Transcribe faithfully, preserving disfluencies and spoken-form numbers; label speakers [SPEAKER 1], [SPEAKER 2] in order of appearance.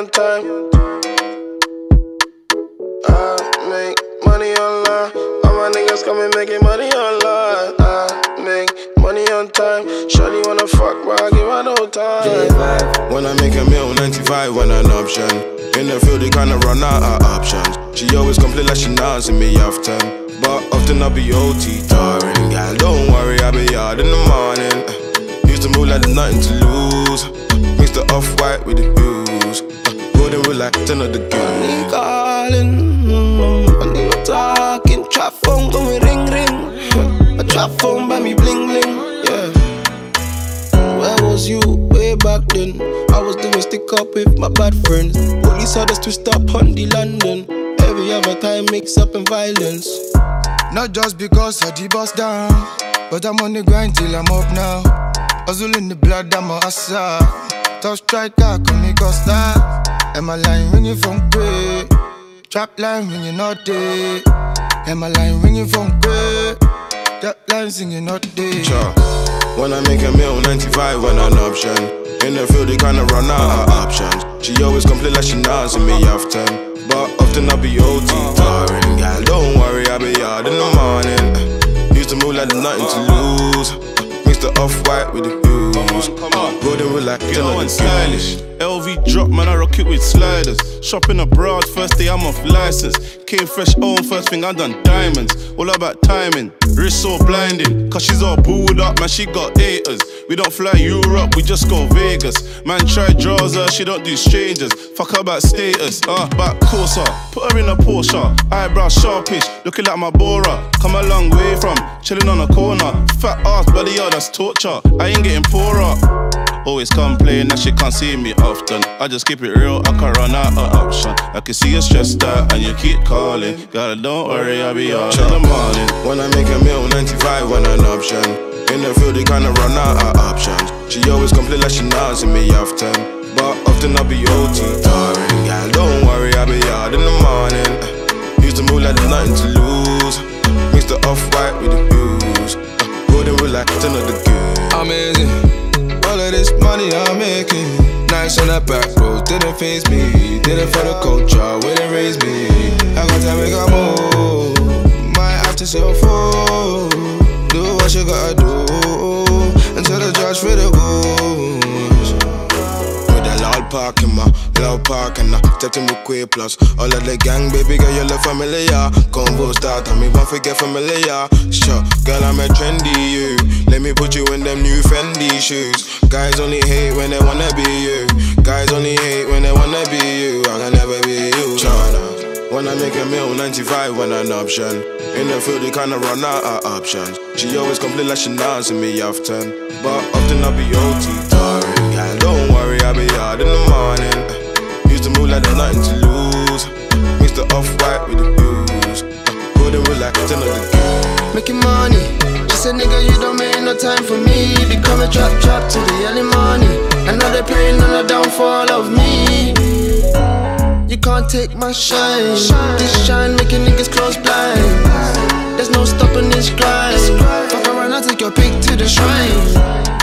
[SPEAKER 1] on time. I make money online. All my niggas coming making money online. I make money on time. Shawty wanna fuck, but I give her no time.
[SPEAKER 2] When I make a meal, ninety-five when an option. In the field, they kinda run out of options. She always complain like she not see me often, but often I be O T tiring. Girl, don't worry, I be out in the morning. Used to move like there's nothing to lose. Mix the off-white with the blues. Golden rule like ten of the girl.
[SPEAKER 1] Money calling, money talking. Trap phone going ring ring. A trap phone by me bling bling. Yeah. Where was you way back then? I was doing stick up with my bad friends. Police had us twist up on the London. Every other time mix up in violence.
[SPEAKER 3] Not just because I D-bust down, but I'm on the grind till I'm up now. Hustle in the blood, I'm a hustler. Tough striker, come me Costa. And my line ringing from grey. Trap line ringing all day. And my line ringing from grey. That line singing all day.
[SPEAKER 2] Sure. When I make a meal, ninety-five when an option. In the field, they kinda run out of options. She always complain like she not see me often, but often I be O T tiring. Girl, don't worry, I be out in the morning. Used to move like there's nothing to lose. Mix the off-white with the blues. Golden rule like ten of the
[SPEAKER 4] stylish. L V drop, man, I rock it with sliders. Shopping abroad, first day I'm off license. Came fresh home, first thing I done diamonds. All about timing, wrist so blinding. Cause she's all booed up, man, she got haters. We don't fly Europe, we just go Vegas. Man, try draws her, she don't do strangers. Fuck her about status, uh, back closer. Put her in a Porsche, eyebrows sharpish. Looking like my Bora, come a long way from chilling on a corner. Fat ass, bloody hell, that's torture. I ain't getting poorer. Always complain that she can't see me often. I just keep it real, I can run out of option. I can see you stressed out and you keep calling. Girl, don't worry, I'll be out in the morning.
[SPEAKER 2] When I make a meal, ninety-five when an option. In the field, they kinda run out of options. She always complain like she not see me often, but often I be O T tiring. Girl, don't worry, I'll be out in the morning. Used to move like there's nothing to lose. Mix the off-white with the blues. Golden rule like ten of the good.
[SPEAKER 3] Amazing. All of this money I'm making. Nice on that back road, didn't face me. Did it for the culture, wouldn't raise me. I got to make a move. Might have to sell food. Do what you gotta do until the judge for the goals.
[SPEAKER 2] With a loud park in my loud park and I stepped in with Quay Plus. All of the gang, baby girl, you look familiar. Convo start, and me won't forget familiar. Sure, girl, I'm a trendy you. Let me put you in them new Fendi shoes. Guys only hate when they wanna be you. Guys only hate when they wanna be you. I can never be you. Sure. When I make a meal, ninety-five when an option. In the field, they kinda run out of options. She always complain like she not see me often, but often I be O T tiring. Girl, don't worry, I be out in the morning. Used to move like there's nothing to lose. Mix the off-white with the blues. Golden rule like ten of the good.
[SPEAKER 1] Making money. She said, nigga, you don't make no time for me. Become a trap trap to the early morning. I know they praying on the downfall of me. You can't take my shine. This shine making niggas close blind. There's no stopping this grind. Fuck around, I'll take your pick to the shrine.